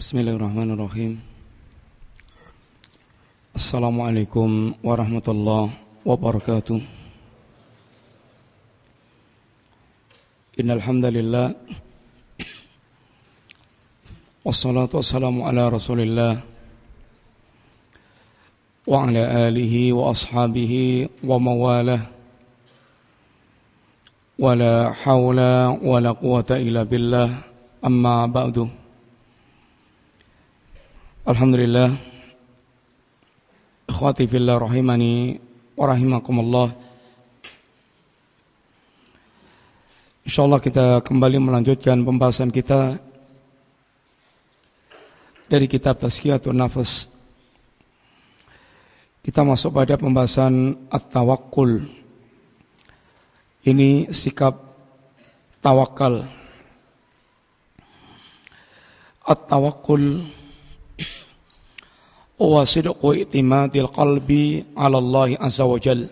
Bismillahirrahmanirrahim. Assalamualaikum warahmatullahi wabarakatuh. Innal hamdalillah wassalatu wassalamu ala Rasulillah wa ala alihi wa ashabihi wa mawalah. Wala haula wala quwata illa billah. Amma ba'du. Alhamdulillah, ikhwati fillah rahimani wa rahimakumullah. Insyaallah kita kembali melanjutkan pembahasan kita dari kitab Tazkiyatun Nafs. Kita masuk pada pembahasan at-tawakkul. Ini sikap tawakal. At-tawakkul wa sidqu i'timadil qalbi 'ala Allah azza wa jalla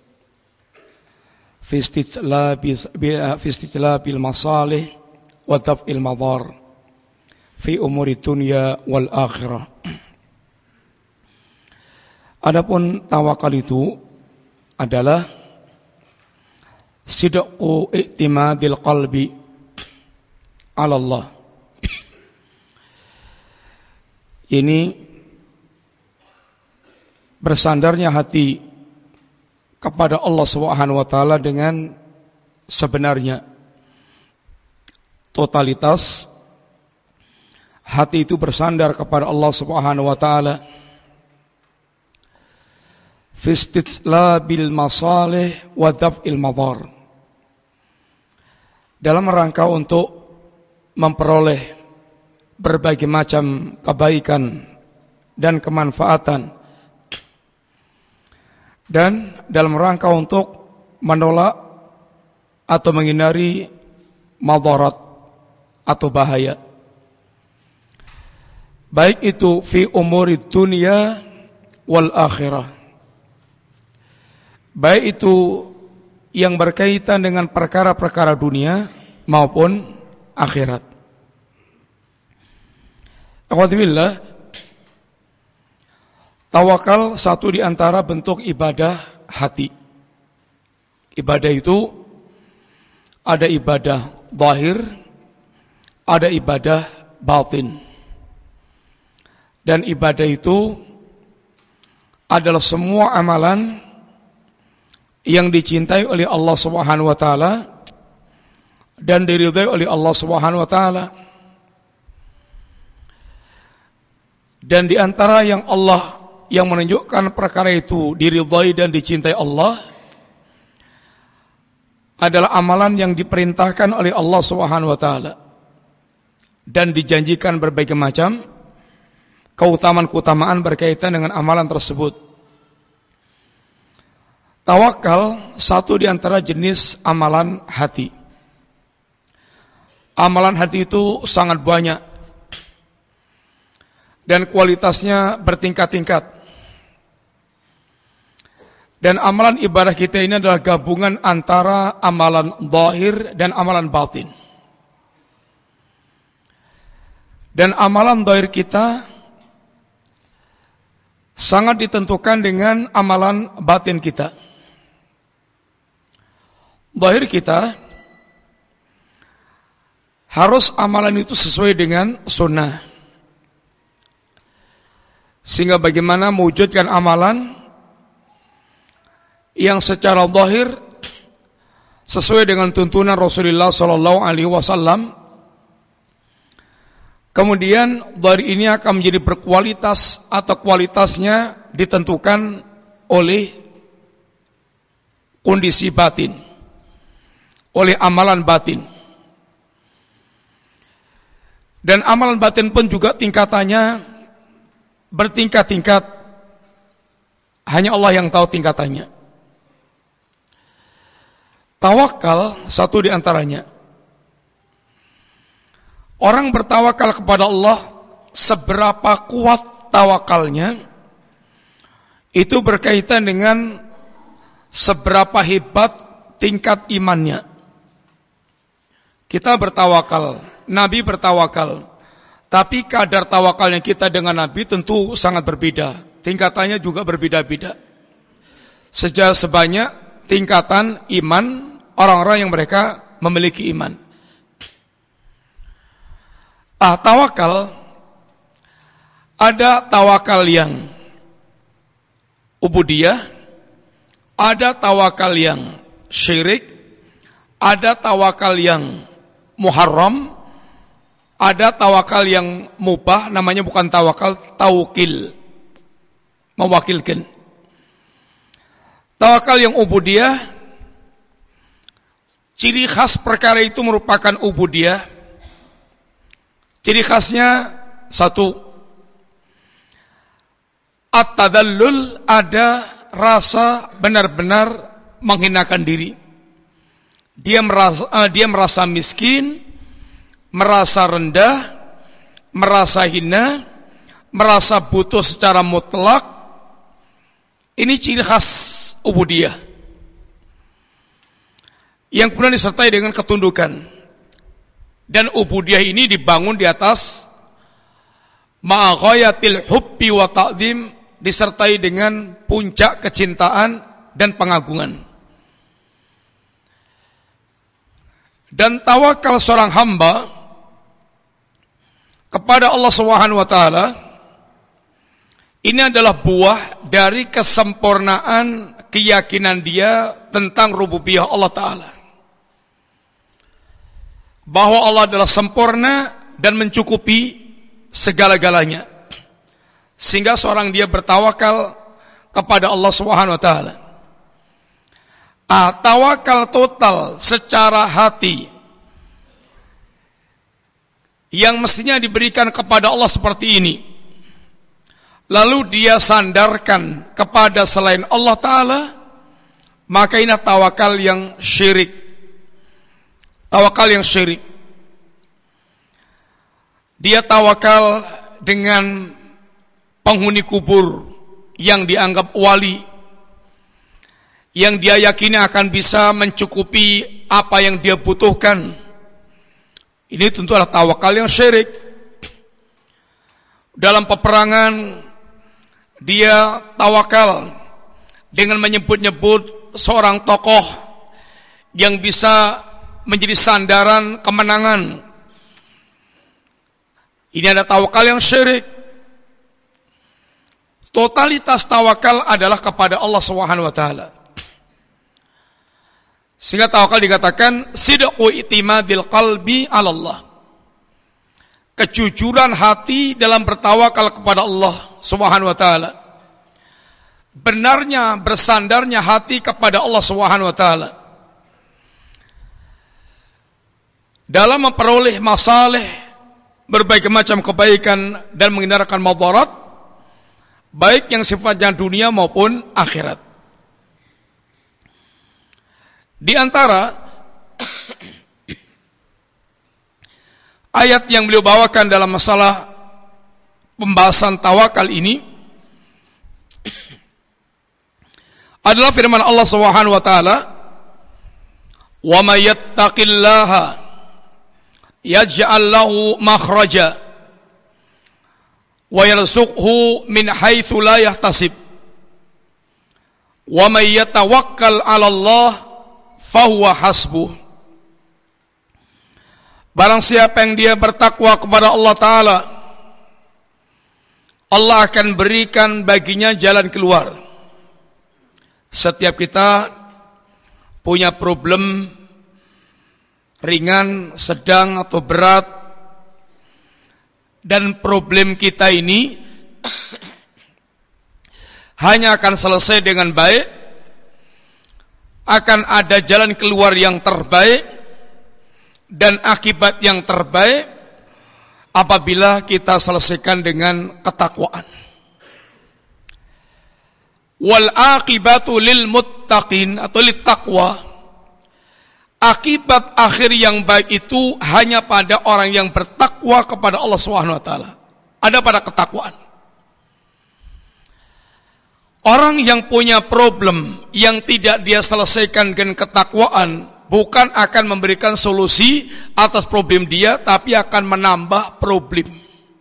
fi istitlabil masalih wa daf'il madar fi umuri dunya wal akhirah. Adapun tawakal itu adalah sidqu i'timadil qalbi 'ala Allah. Ini bersandarnya hati kepada Allah Subhanahu wa taala dengan sebenarnya. Totalitas hati itu bersandar kepada Allah Subhanahu wa taala. Fi istitlabil masalih wa daf'il madar. Dalam rangka untuk memperoleh berbagai macam kebaikan dan kemanfaatan, dan dalam rangka untuk menolak atau menghindari madarat atau bahaya, baik itu fi umuri dunia wal akhirah, baik itu yang berkaitan dengan perkara-perkara dunia maupun akhirat. Alhamdulillah, tawakal satu di antara bentuk ibadah hati. Ibadah itu ada ibadah zahir, ada ibadah batin. Dan ibadah itu adalah semua amalan yang dicintai oleh Allah Subhanahu wa taala dan diridhai oleh Allah Subhanahu wa taala. Dan di antara yang Allah yang menunjukkan perkara itu diridhai dan dicintai Allah adalah amalan yang diperintahkan oleh Allah Subhanahu wa taala dan dijanjikan berbagai macam keutamaan-keutamaan berkaitan dengan amalan tersebut. Tawakal satu di antara jenis amalan hati. Amalan hati itu sangat banyak dan kualitasnya bertingkat-tingkat. Dan amalan ibadah kita ini adalah gabungan antara amalan zahir dan amalan batin. Dan amalan zahir kita sangat ditentukan dengan amalan batin kita. Zahir kita harus amalan itu sesuai dengan sunnah. Sehingga bagaimana mewujudkan amalan yang secara zahir sesuai dengan tuntunan Rasulullah sallallahu alaihi wasallam, kemudian dari ini akan menjadi berkualitas atau kualitasnya ditentukan oleh kondisi batin, oleh amalan batin. Dan amalan batin pun juga tingkatannya bertingkat-tingkat, hanya Allah yang tahu tingkatannya. Tawakal satu di antaranya. Orang bertawakal kepada Allah, seberapa kuat tawakalnya itu berkaitan dengan seberapa hebat tingkat imannya. Kita bertawakal, Nabi bertawakal, Tapi kadar tawakalnya kita dengan Nabi tentu sangat berbeda. Tingkatannya juga berbeda-beda. Sebanyak tingkatan iman orang-orang yang mereka memiliki iman. Tawakal, ada tawakal yang ubudiyah, ada tawakal yang syirik, ada tawakal yang muharram, ada tawakal yang mubah, namanya bukan tawakal, taukil, mewakilkan. Tawakal yang ubudiyah, ciri khas perkara itu merupakan ubudiyah. Ciri khasnya satu, at-tadallul, ada rasa benar-benar menghinakan diri. Dia merasa miskin, merasa rendah, merasa hina, merasa butuh secara mutlak. Ini ciri khas ubudiyah yang kemudian disertai dengan ketundukan. Dan ubudiyah ini dibangun di atas ma'ghayatil hubbi wa ta'zim, disertai dengan puncak kecintaan dan pengagungan. Dan tawakal seorang hamba kepada Allah Subhanahu wa taala ini adalah buah dari kesempurnaan keyakinan dia tentang rububiyah Allah taala. Bahwa Allah adalah sempurna dan mencukupi segala-galanya. Sehingga seorang dia bertawakal kepada Allah Subhanahu wa taala. Tawakal total secara hati yang mestinya diberikan kepada Allah seperti ini, lalu dia sandarkan kepada selain Allah taala, maka ini tawakal yang syirik. Tawakal yang syirik. Dia tawakal dengan penghuni kubur yang dianggap wali, yang dia yakini akan bisa mencukupi apa yang dia butuhkan. Ini tentu adalah tawakal yang syirik. Dalam peperangan, dia tawakal dengan menyebut-nyebut seorang tokoh yang bisa menjadi sandaran kemenangan. Ini ada tawakal yang syirik. Totalitas tawakal adalah kepada Allah Subhanahu wa taala. Sehingga tawakal dikatakan sidqu i'timadil qalbi 'ala Allah. Kejujuran hati dalam bertawakal kepada Allah Subhanahu wa taala. Benarnya bersandarnya hati kepada Allah Subhanahu wa taala dalam memperoleh masalih, berbagai macam kebaikan dan menghindarkan madarat, baik yang sifatnya dunia maupun akhirat. Di antara ayat yang beliau bawakan dalam masalah pembahasan tawakal ini adalah firman Allah Subhanahu wa taala, "Wa may yattaqillaha yaj'al lahu makhraja wa yarzuqhu min haitsu la yahtasib wa may yatawakkal 'ala Allah fahuwa hasbuh." Barang siapa yang dia bertakwa kepada Allah taala, Allah akan berikan baginya jalan keluar. Setiap kita punya problem ringan, sedang atau berat, dan problem kita ini hanya akan selesai dengan baik, akan ada jalan keluar yang terbaik dan akibat yang terbaik apabila kita selesaikan dengan ketakwaan. Wal aqibatu lil muttaqin atau lit taqwa. Akibat akhir yang baik itu hanya pada orang yang bertakwa kepada Allah Subhanahu wa taala. Ada pada ketakwaan. Orang yang punya problem yang tidak dia selesaikan dengan ketakwaan bukan akan memberikan solusi atas problem dia, tapi akan menambah problem.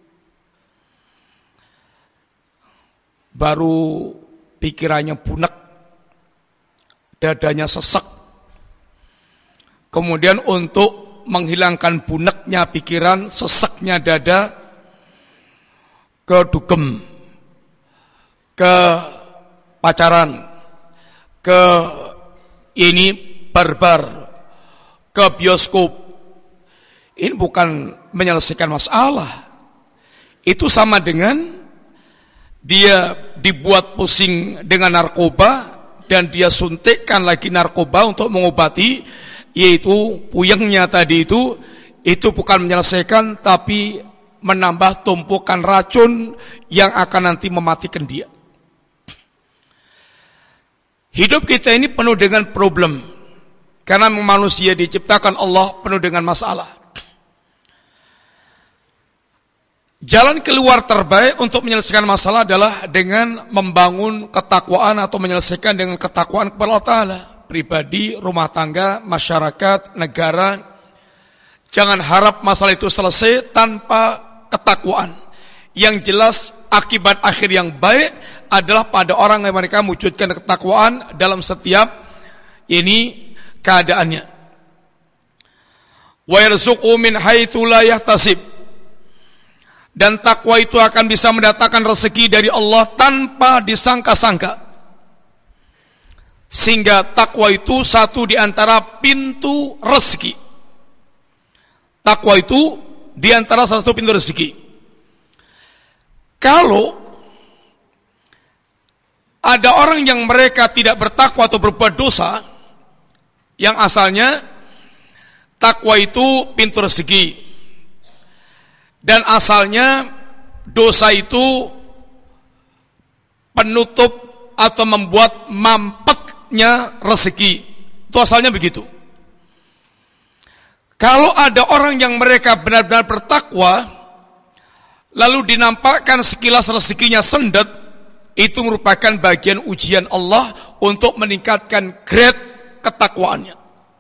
baru pikirannya bunek, dadanya sesek. Kemudian untuk menghilangkan buneknya pikiran, seseknya dada, ke dugem, ke pacaran, ke ini barbar, ke bioskop. Ini bukan menyelesaikan masalah. Itu sama dengan dia dibuat pusing dengan narkoba dan dia suntikkan lagi narkoba untuk mengobati, yaitu puyengnya tadi itu bukan menyelesaikan, tapi menambah tumpukan racun yang akan nanti mematikan dia. Hidup kita ini penuh dengan problem, karena manusia diciptakan Allah penuh dengan masalah. Jalan keluar terbaik untuk menyelesaikan masalah adalah dengan membangun ketakwaan atau menyelesaikan dengan ketakwaan kepada Allah Ta'ala. Pribadi, rumah tangga, masyarakat, negara. Jangan harap masalah itu selesai tanpa ketakwaan. Yang jelas akibat akhir yang baik adalah pada orang yang mereka wujudkan ketakwaan dalam setiap ini keadaannya. Wa yarzuqu min haitsu la yahtasib. Dan takwa itu akan bisa mendatangkan rezeki dari Allah tanpa disangka-sangka. Sehingga takwa itu satu di antara pintu rezeki. Takwa itu di antara salah satu pintu rezeki. Kalau ada orang yang mereka tidak bertakwa atau berbuat dosa, yang asalnya takwa itu pintu rezeki, dan asalnya dosa itu penutup atau membuat mampetnya rezeki. Itu asalnya begitu. Kalau ada orang yang mereka benar-benar bertakwa, lalu dinampakkan sekilas rezekinya sendet, itu merupakan bagian ujian Allah untuk meningkatkan grade ketakwaannya.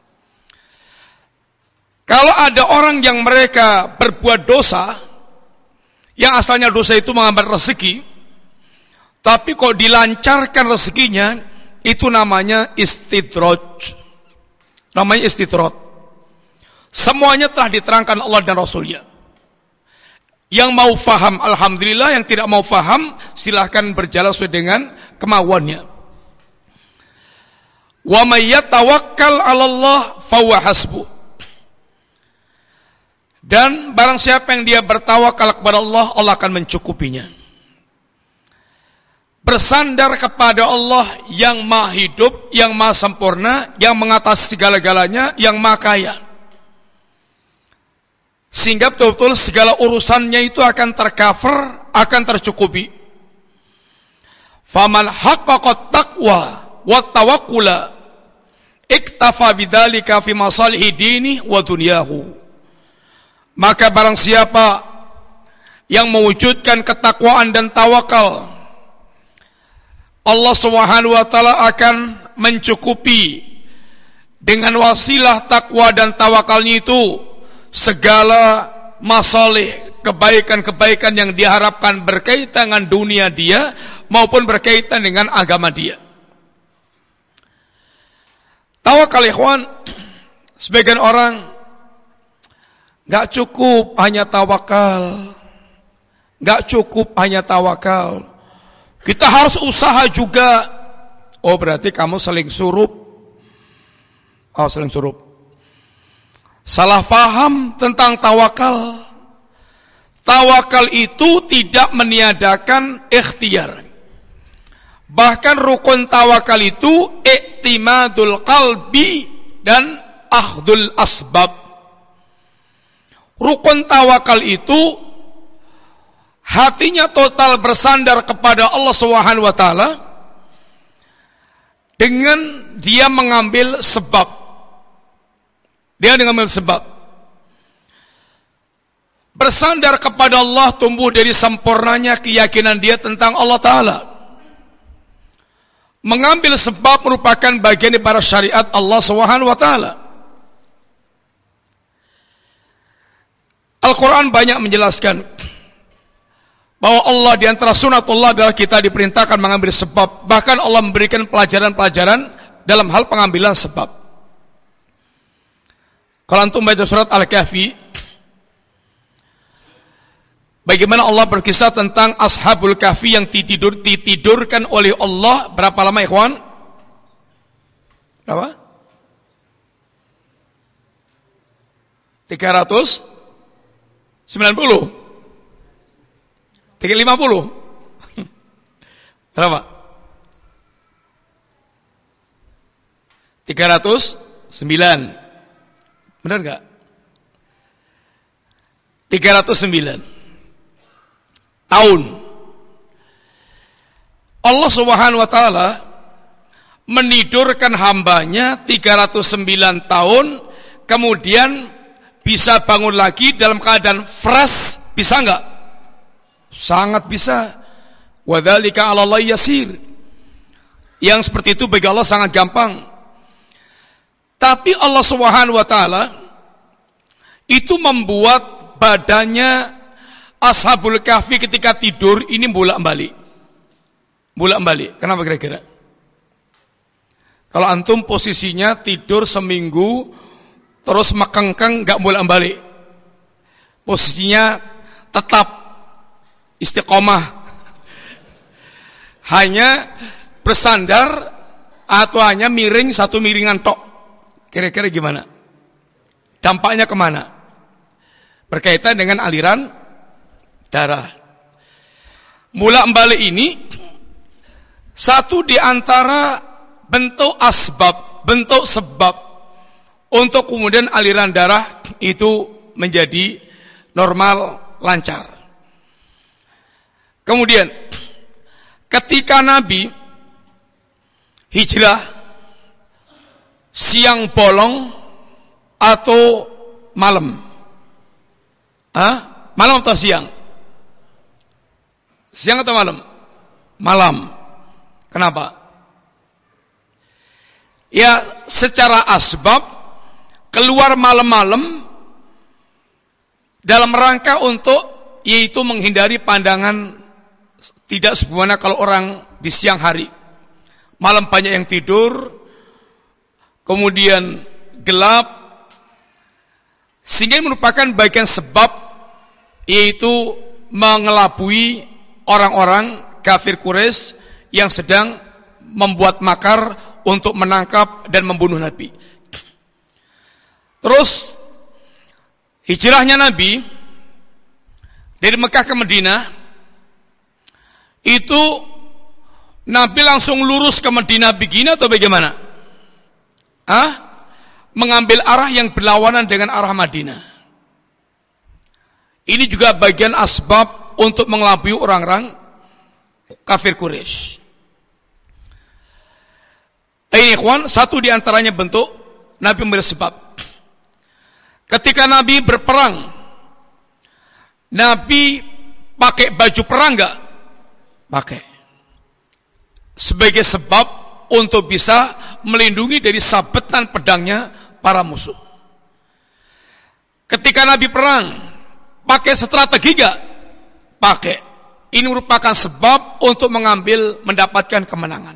Kalau ada orang yang mereka berbuat dosa, yang asalnya dosa itu menghambat rezeki, tapi kok dilancarkan rezekinya, itu namanya istidraj. Namanya istidraj. Semuanya telah diterangkan Allah dan Rasulnya. Yang mau faham, alhamdulillah. Yang tidak mau faham, silahkan berjalan sesuai dengan kemauannya. Wa may yatawakkal 'ala Allah fahuwa hasbuh. Dan barang siapa yang dia bertawakal kepada Allah, Allah akan mencukupinya. Bersandar kepada Allah yang maha hidup, yang maha sempurna, yang mengatasi segala-galanya, yang maha kaya. Sehingga betul-betul segala urusannya itu akan tercover, akan tercukupi. Faman haqqaqat taqwa wa tawakkula iktafa bidzalika fi masalihi dini wa dunyahu. Maka barang siapa yang mewujudkan ketakwaan dan tawakal, Allah Subhanahu wa taala akan mencukupi dengan wasilah takwa dan tawakalnya itu segala masalih, kebaikan-kebaikan yang diharapkan berkaitan dengan dunia dia maupun berkaitan dengan agama dia. Tawakal ikhwan, sebagian orang gak cukup hanya tawakal. Gak cukup hanya tawakal. Kita harus usaha juga. Oh, berarti kamu seling surup. Oh, seling surup. Salah faham tentang tawakal. Tawakal itu tidak meniadakan ikhtiar. Bahkan rukun tawakal itu i'timadul qalbi dan akhdul asbab. Rukun tawakal itu hatinya total bersandar kepada Allah Subhanahu wa taala dengan dia mengambil sebab. Dia mengambil sebab. Bersandar kepada Allah tumbuh dari sempurnanya keyakinan dia tentang Allah Ta'ala. Mengambil sebab merupakan bagian daripada syariat Allah Subhanahu wa taala. Al-Quran banyak menjelaskan bahwa Allah di antara sunatullah adalah kita diperintahkan mengambil sebab. Bahkan Allah memberikan pelajaran-pelajaran dalam hal pengambilan sebab. Kalau antum baca surat Al-Kahfi, bagaimana Allah berkisah tentang Ashabul Kahfi yang ditidurkan oleh Allah berapa lama, ikhwan? Berapa? 390. 350. Berapa? 309. Benar enggak? 309 tahun. Allah Subhanahu wa taala menidurkan hambanya 309 tahun, kemudian bisa bangun lagi dalam keadaan fresh, bisa enggak? Sangat bisa. Wadzalika 'ala Allah yasir. Yang seperti itu bagi Allah sangat gampang. Tapi Allah Subhanahu wa taala itu membuat badannya Ashabul Kahfi ketika tidur ini bolak-balik. Bolak-balik. Kenapa kira-kira? Kalau antum posisinya tidur seminggu terus mekengkeng, enggak bolak-balik. Posisinya tetap istiqomah, hanya bersandar atau hanya miring satu miringan tok. Kira-kira gimana? Dampaknya kemana? Berkaitan dengan aliran darah. Bolak-balik ini satu di antara bentuk asbab, bentuk sebab untuk kemudian aliran darah itu menjadi normal, lancar. Kemudian ketika Nabi hijrah siang bolong atau malam? Malam atau siang? Siang atau malam? Malam. Kenapa? Ya, secara asbab keluar malam-malam dalam rangka untuk yaitu menghindari pandangan tidak sebagaimana kalau orang di siang hari. Malam banyak yang tidur, kemudian gelap, sehingga merupakan bagian sebab yaitu mengelabui orang-orang kafir Quraisy yang sedang membuat makar untuk menangkap dan membunuh Nabi. Terus hijrahnya Nabi dari Mekah ke Madinah itu Nabi langsung lurus ke Madinah begini atau bagaimana? Mengambil arah yang berlawanan dengan arah Madinah. Ini juga bagian asbab untuk mengelabui orang-orang kafir Quraisy. Ini ikhwan, satu di antaranya bentuk Nabi memberi sebab. Ketika Nabi berperang, Nabi pakai baju perang enggak? Pakai. Sebagai sebab untuk bisa melindungi dari sabetan pedangnya para musuh. Ketika Nabi perang, pakai strategi enggak? Pakai. Ini merupakan sebab untuk mendapatkan kemenangan.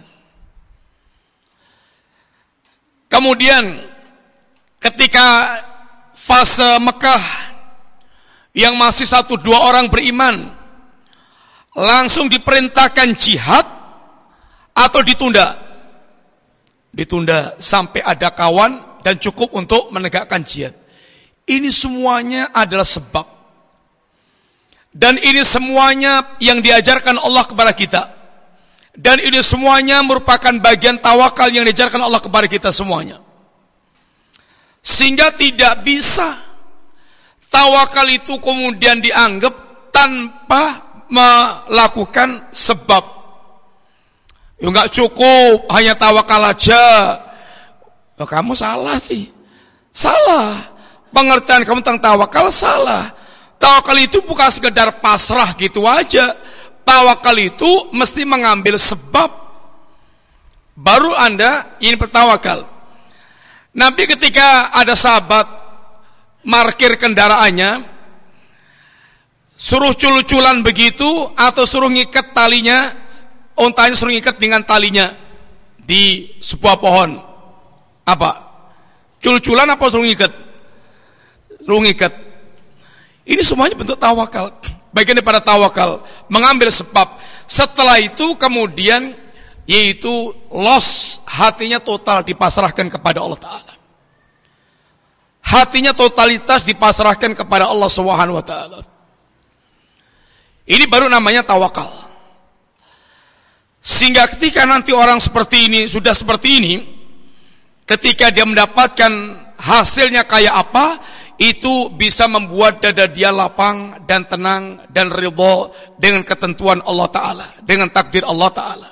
Kemudian ketika fase Mekah yang masih 1-2 orang beriman, langsung diperintahkan jihad atau ditunda? Ditunda sampai ada kawan dan cukup untuk menegakkan jihad. Ini semuanya adalah sebab. Dan ini semuanya yang diajarkan Allah kepada kita. Dan ini semuanya merupakan bagian tawakal yang diajarkan Allah kepada kita semuanya. Sehingga tidak bisa tawakal itu kemudian dianggap tanpa melakukan sebab. Ya enggak cukup hanya tawakal aja. Ya, kamu salah sih. Salah. Pengertian kamu tentang tawakal salah. Tawakal itu bukan sekedar pasrah gitu aja. Tawakal itu mesti mengambil sebab. Baru Anda ingin bertawakal. Nabi ketika ada sahabat markir kendaraannya, suruh cul-culan begitu atau suruh ngikat talinya, untanya suruh ngikat dengan talinya di sebuah pohon. Apa? Cul-culan apa suruh ngikat? Suruh ngikat. Ini semuanya bentuk tawakal. Bagian daripada tawakal, mengambil sebab. Setelah itu kemudian yaitu los, hatinya total dipasrahkan kepada Allah Ta'ala. Hatinya totalitas dipasrahkan kepada Allah Subhanahu wa Ta'ala. Ini baru namanya tawakal. Sehingga ketika nanti orang seperti ini, sudah seperti ini, ketika dia mendapatkan hasilnya kayak apa, itu bisa membuat dada dia lapang dan tenang dan ridha dengan ketentuan Allah Ta'ala, dengan takdir Allah Ta'ala.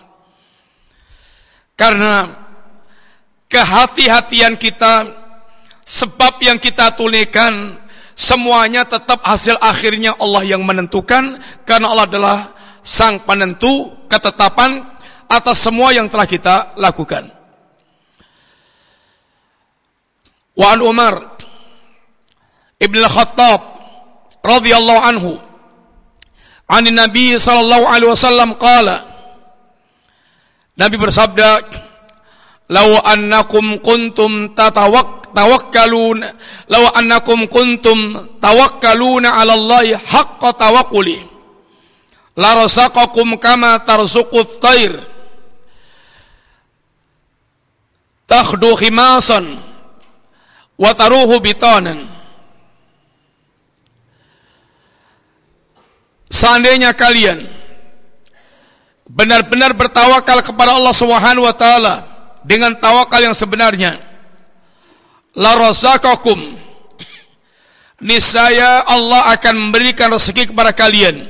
Karena kehati-hatian kita, sebab yang kita tunaikan, semuanya tetap hasil akhirnya Allah yang menentukan, karena Allah adalah sang penentu ketetapan atas semua yang telah kita lakukan. Wa an Umar Ibn al-Khattab radhiyallahu anhu an Nabi sallallahu alaihi wasallam qala, Nabi bersabda, "Law annakum kuntum tawakkaluna, law annakum kuntum tawakkaluna 'ala Allah haqqa tawakkuli, la razaqakum kama tarzuqut thair, takhdu khimasan wa taruhu bitanan." Seandainya kalian benar-benar bertawakal kepada Allah Subhanahu wa Ta'ala dengan tawakal yang sebenarnya, la razaqakum, niscaya Allah akan memberikan rezeki kepada kalian,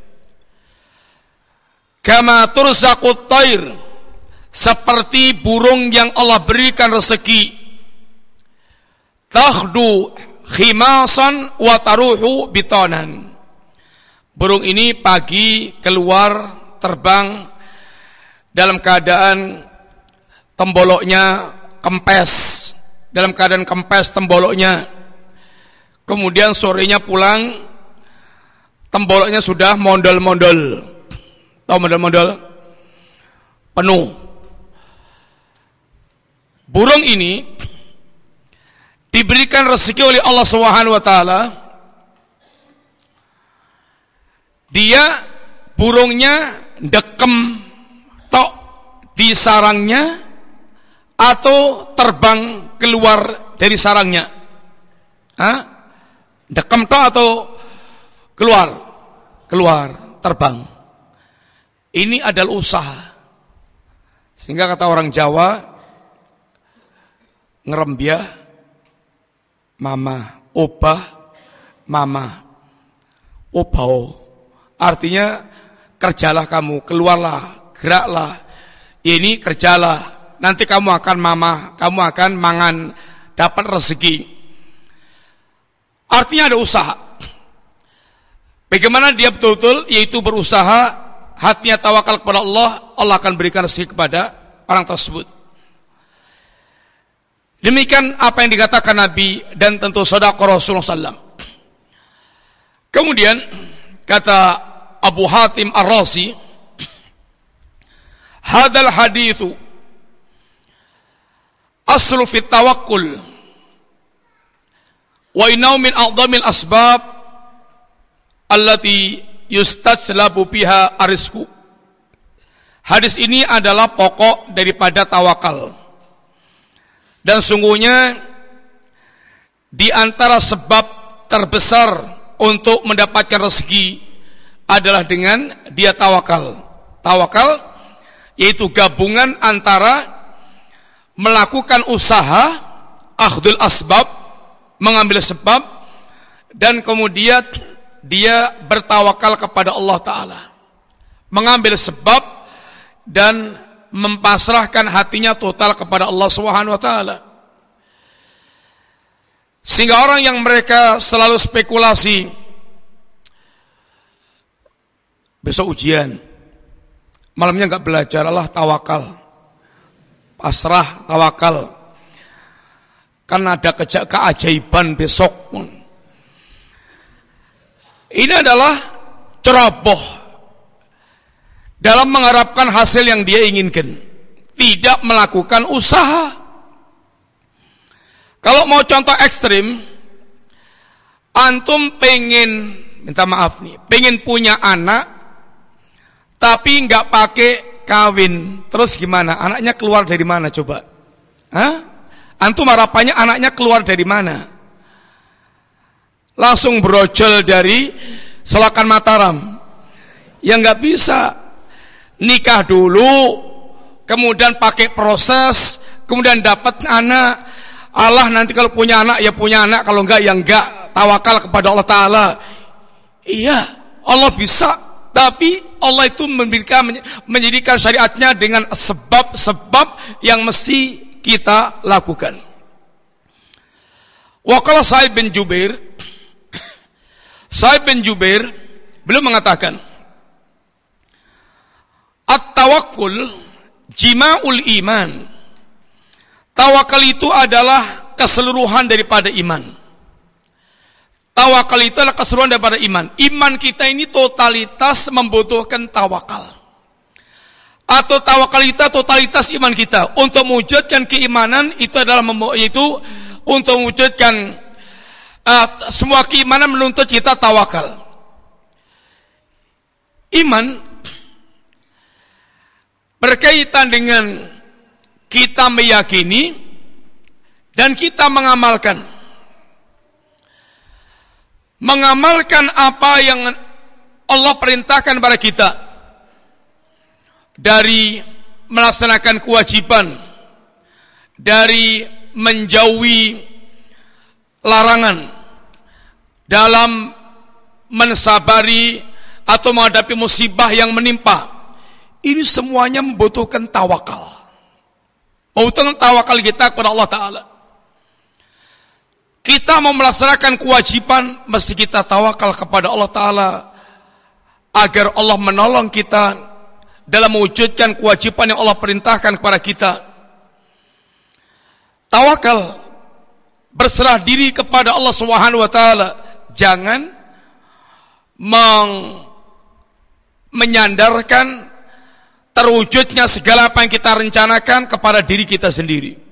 kama turzaqut thair, seperti burung yang Allah berikan rezeki, takhdu khimasan wa taruhu bitanan. Burung ini pagi keluar terbang dalam keadaan temboloknya kempes, dalam keadaan kempes temboloknya. Kemudian sorenya pulang, temboloknya sudah mondol-mondol. Tahu mondol-mondol? Penuh. Burung ini diberikan rezeki oleh Allah Subhanahu wa Ta'ala. Dia burungnya dekem tok di sarangnya atau terbang keluar dari sarangnya? Dekem tok atau keluar? Keluar, terbang. Ini adalah usaha. Sehingga kata orang Jawa, ngerembiah mama, obah mama, obao. Artinya kerjalah kamu, keluarlah, geraklah. Ini kerjalah. Nanti kamu akan mama, kamu akan mangan, dapat rezeki. Artinya ada usaha. Bagaimana dia betul-betul, yaitu berusaha, hatinya tawakal kepada Allah, Allah akan berikan rezeki kepada orang tersebut. Demikian apa yang dikatakan Nabi dan tentu sedekah Rasulullah SAW. Kemudian kata Abu Hatim Ar-Razi, hadal hadithu aslu fit tawakkul wa innahu min a'dhamil asbab allati yustaslabu biha arizqu. Hadis ini adalah pokok daripada tawakal. Dan sungguhnya di antara sebab terbesar untuk mendapatkan rezeki adalah dengan dia tawakal. Tawakal yaitu gabungan antara melakukan usaha, akhdul asbab, mengambil sebab, dan kemudian dia bertawakal kepada Allah Ta'ala, mengambil sebab dan mempasrahkan hatinya total kepada Allah Subhanahu wa Ta'ala. Sehingga orang yang mereka selalu spekulasi, besok ujian, malamnya enggak belajar, Allah tawakal, pasrah, tawakal, kan ada keajaiban besok. ini adalah ceroboh dalam mengharapkan hasil yang dia inginkan, tidak melakukan usaha. Kalau mau contoh ekstrim, antum pengen, minta maaf nih, pengen punya anak tapi nggak pakai kawin, terus gimana? Anaknya keluar dari mana coba? Hah? Antum harapannya anaknya keluar dari mana? Langsung brojol dari Selokan Mataram? Ya nggak bisa. Nikah dulu, kemudian pakai proses, kemudian dapat anak. Allah nanti kalau punya anak ya punya anak, kalau enggak ya enggak. Tawakal kepada Allah Ta'ala. Iya, Allah bisa. Tapi Allah itu menjadikan syariatnya dengan sebab-sebab yang mesti kita lakukan. Waqala Sa'id bin Jubair, Sa'id bin Jubair beliau mengatakan, at-tawakkul jima'ul iman. Tawakal itu adalah keseluruhan daripada iman. Tawakal itu adalah keseluruhan daripada iman. Iman kita ini totalitas membutuhkan tawakal. Atau tawakal kita totalitas iman kita. Untuk mewujudkan keimanan itu adalah yaitu untuk mewujudkan semua keimanan menuntut kita tawakal. Iman berkaitan dengan kita meyakini dan kita mengamalkan. Mengamalkan apa yang Allah perintahkan kepada kita dari melaksanakan kewajiban, dari menjauhi larangan, dalam mensabari atau menghadapi musibah yang menimpa. Ini semuanya membutuhkan tawakal. Membutuhkan tawakal kita kepada Allah Ta'ala. Kita mau melaksanakan kewajiban, mesti kita tawakal kepada Allah Ta'ala agar Allah menolong kita dalam mewujudkan kewajiban yang Allah perintahkan kepada kita. Tawakal, berserah diri kepada Allah Subhanahu wa Ta'ala. Jangan menyandarkan terwujudnya segala apa yang kita rencanakan kepada diri kita sendiri.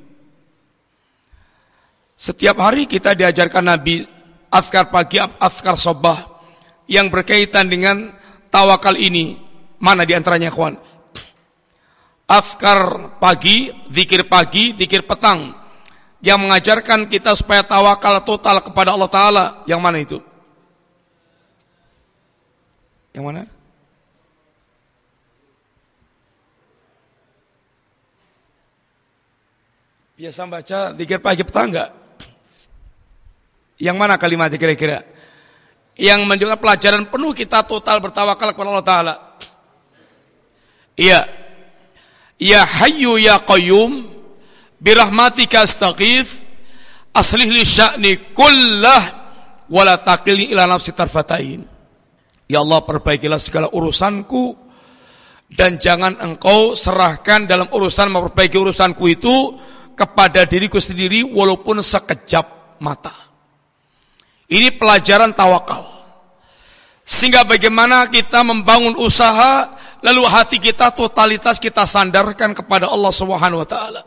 Setiap hari kita diajarkan Nabi azkar pagi, azkar sobah yang berkaitan dengan tawakal ini. Mana di antaranya, kawan? Azkar pagi, zikir petang yang mengajarkan kita supaya tawakal total kepada Allah Ta'ala. Yang mana itu? Yang mana? Biasa baca zikir pagi petang enggak? Yang mana kalimatnya kira-kira? Yang menunjukkan pelajaran penuh kita total bertawakal kepada Allah Ta'ala. Iya. Ya Hayyu ya Qayyum birahmatika astaghith aslih li sya'ni kullah wala taqilni ila nafsi tarfatain. Ya Allah, perbaikilah segala urusanku dan jangan engkau serahkan dalam urusan memperbaiki urusanku itu kepada diriku sendiri walaupun sekejap mata. Ini pelajaran tawakal. Sehingga bagaimana kita membangun usaha, lalu hati kita totalitas kita sandarkan kepada Allah Subhanahu wa Ta'ala.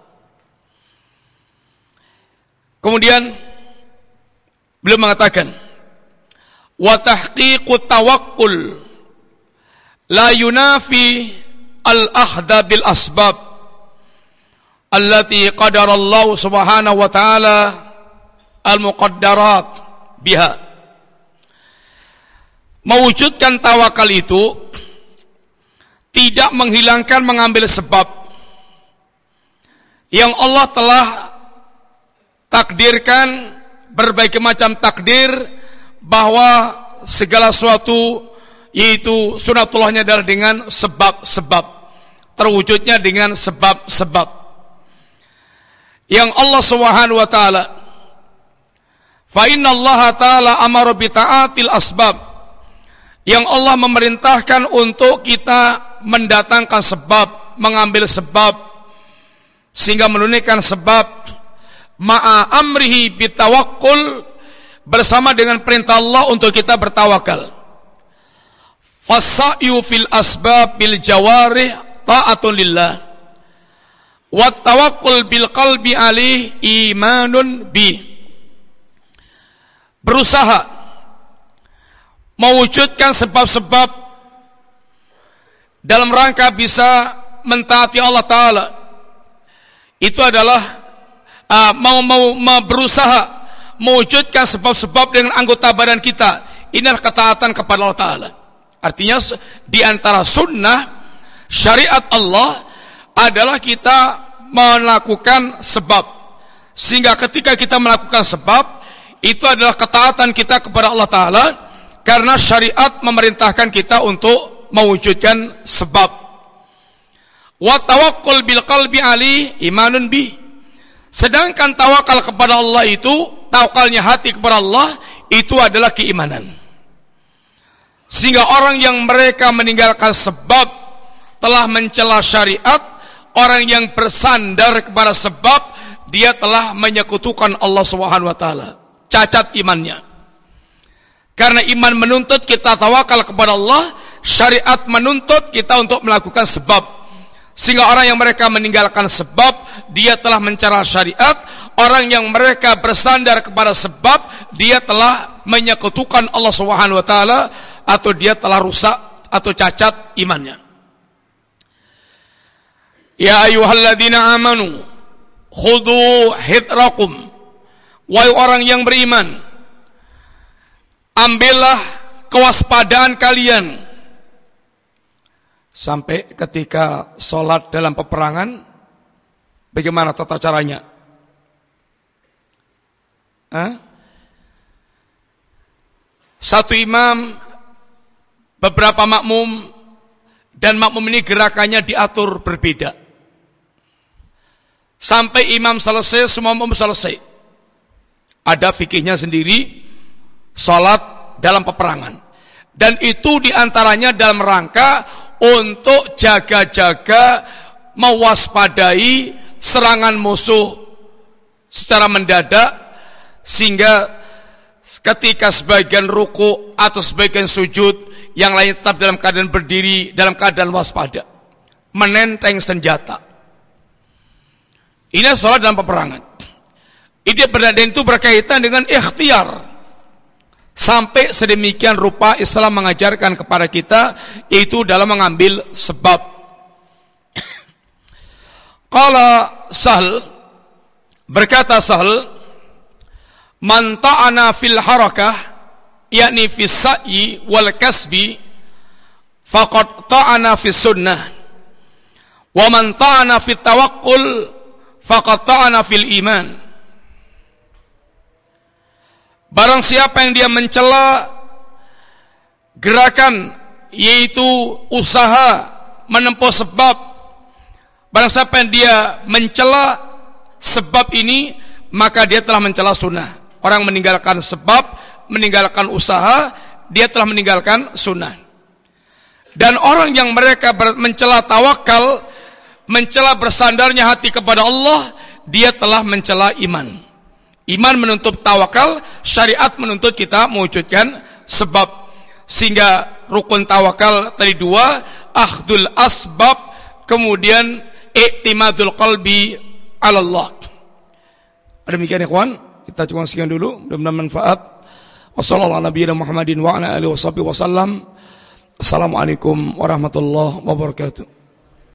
Kemudian beliau mengatakan, wa tahqiqut tawakkul la yunafi al-akhda bil asbab allati qadarallahu Subhanahu wa Ta'ala al-muqaddarat biha. Mewujudkan tawakal itu tidak menghilangkan mengambil sebab yang Allah telah takdirkan, berbagai macam takdir bahwa segala sesuatu yaitu sunatullahnya adalah dengan sebab-sebab, terwujudnya dengan sebab-sebab yang Allah Subhanahu wa Ta'ala. Fa inna Allah Ta'ala amara bi ta'atil asbab, yang Allah memerintahkan untuk kita mendatangkan sebab, mengambil sebab sehingga menunaikan sebab, ma'a amrihi bitawakkul, bersama dengan perintah Allah untuk kita bertawakal. Fasa'yu fil asbab bil jawarih ta'atun lillah. Wa tawakkul bil qalbi alih imanun bi. Berusaha mewujudkan sebab-sebab dalam rangka bisa mentaati Allah Ta'ala. Itu adalah berusaha mewujudkan sebab-sebab dengan anggota badan kita. Inilah ketaatan kepada Allah Ta'ala. Artinya di antara sunnah syariat Allah adalah kita melakukan sebab. Sehingga ketika kita melakukan sebab, itu adalah ketaatan kita kepada Allah Ta'ala, karena syariat memerintahkan kita untuk mewujudkan sebab. Wa tawakkul bil qalbi ali imanun bi. Sedangkan tawakal kepada Allah itu, tawakalnya hati kepada Allah, itu adalah keimanan. Sehingga orang yang mereka meninggalkan sebab telah mencela syariat. Orang yang bersandar kepada sebab, dia telah menyekutukan Allah Subhanahu wa taala. Cacat imannya. Karena iman menuntut kita tawakal kepada Allah, syariat menuntut kita untuk melakukan sebab. Sehingga orang yang mereka meninggalkan sebab, dia telah mencela syariat. Orang yang mereka bersandar kepada sebab, dia telah menyekutukan Allah Subhanahu wa taala, atau dia telah rusak atau cacat imannya. Ya ayyuhalladzina amanu khudhu hidrakum. Wahai orang yang beriman, ambillah kewaspadaan kalian. Sampai ketika sholat dalam peperangan, bagaimana tata caranya? Satu imam, beberapa makmum, dan makmum ini gerakannya diatur berbeda. Sampai imam selesai, semua makmum selesai. Ada fikihnya sendiri, sholat dalam peperangan. Dan itu diantaranya dalam rangka untuk jaga-jaga, mewaspadai serangan musuh secara mendadak, sehingga ketika sebagian ruku atau sebagian sujud, yang lain tetap dalam keadaan berdiri, dalam keadaan waspada, menenteng senjata. Ini sholat dalam peperangan. Itu berkaitan dengan ikhtiar. Sampai sedemikian rupa Islam mengajarkan kepada kita, yaitu dalam mengambil sebab. Qala Sahl, berkata Sahl, man ta'ana fil harakah, yakni fi sa'yi wal kasbi, faqad ta'ana fi sunnah. Wa man ta'ana fi tawakkul, faqad ta'ana fil iman. Barang siapa yang dia mencela gerakan, yaitu usaha menempuh sebab, barang siapa yang dia mencela sebab ini, maka dia telah mencela sunnah. Orang meninggalkan sebab, meninggalkan usaha, dia telah meninggalkan sunnah. Dan orang yang mereka mencela tawakal, mencela bersandarnya hati kepada Allah, dia telah mencela iman. Iman menuntut tawakal, syariat menuntut kita mewujudkan sebab. Sehingga rukun tawakal tadi dua, akhdul asbab, kemudian i'timadul qalbi ala Allah. Demikian ikhwan, kita cukup sekian dulu, mudah-mudahan manfaat. Wassalamualaikum warahmatullahi wabarakatuh.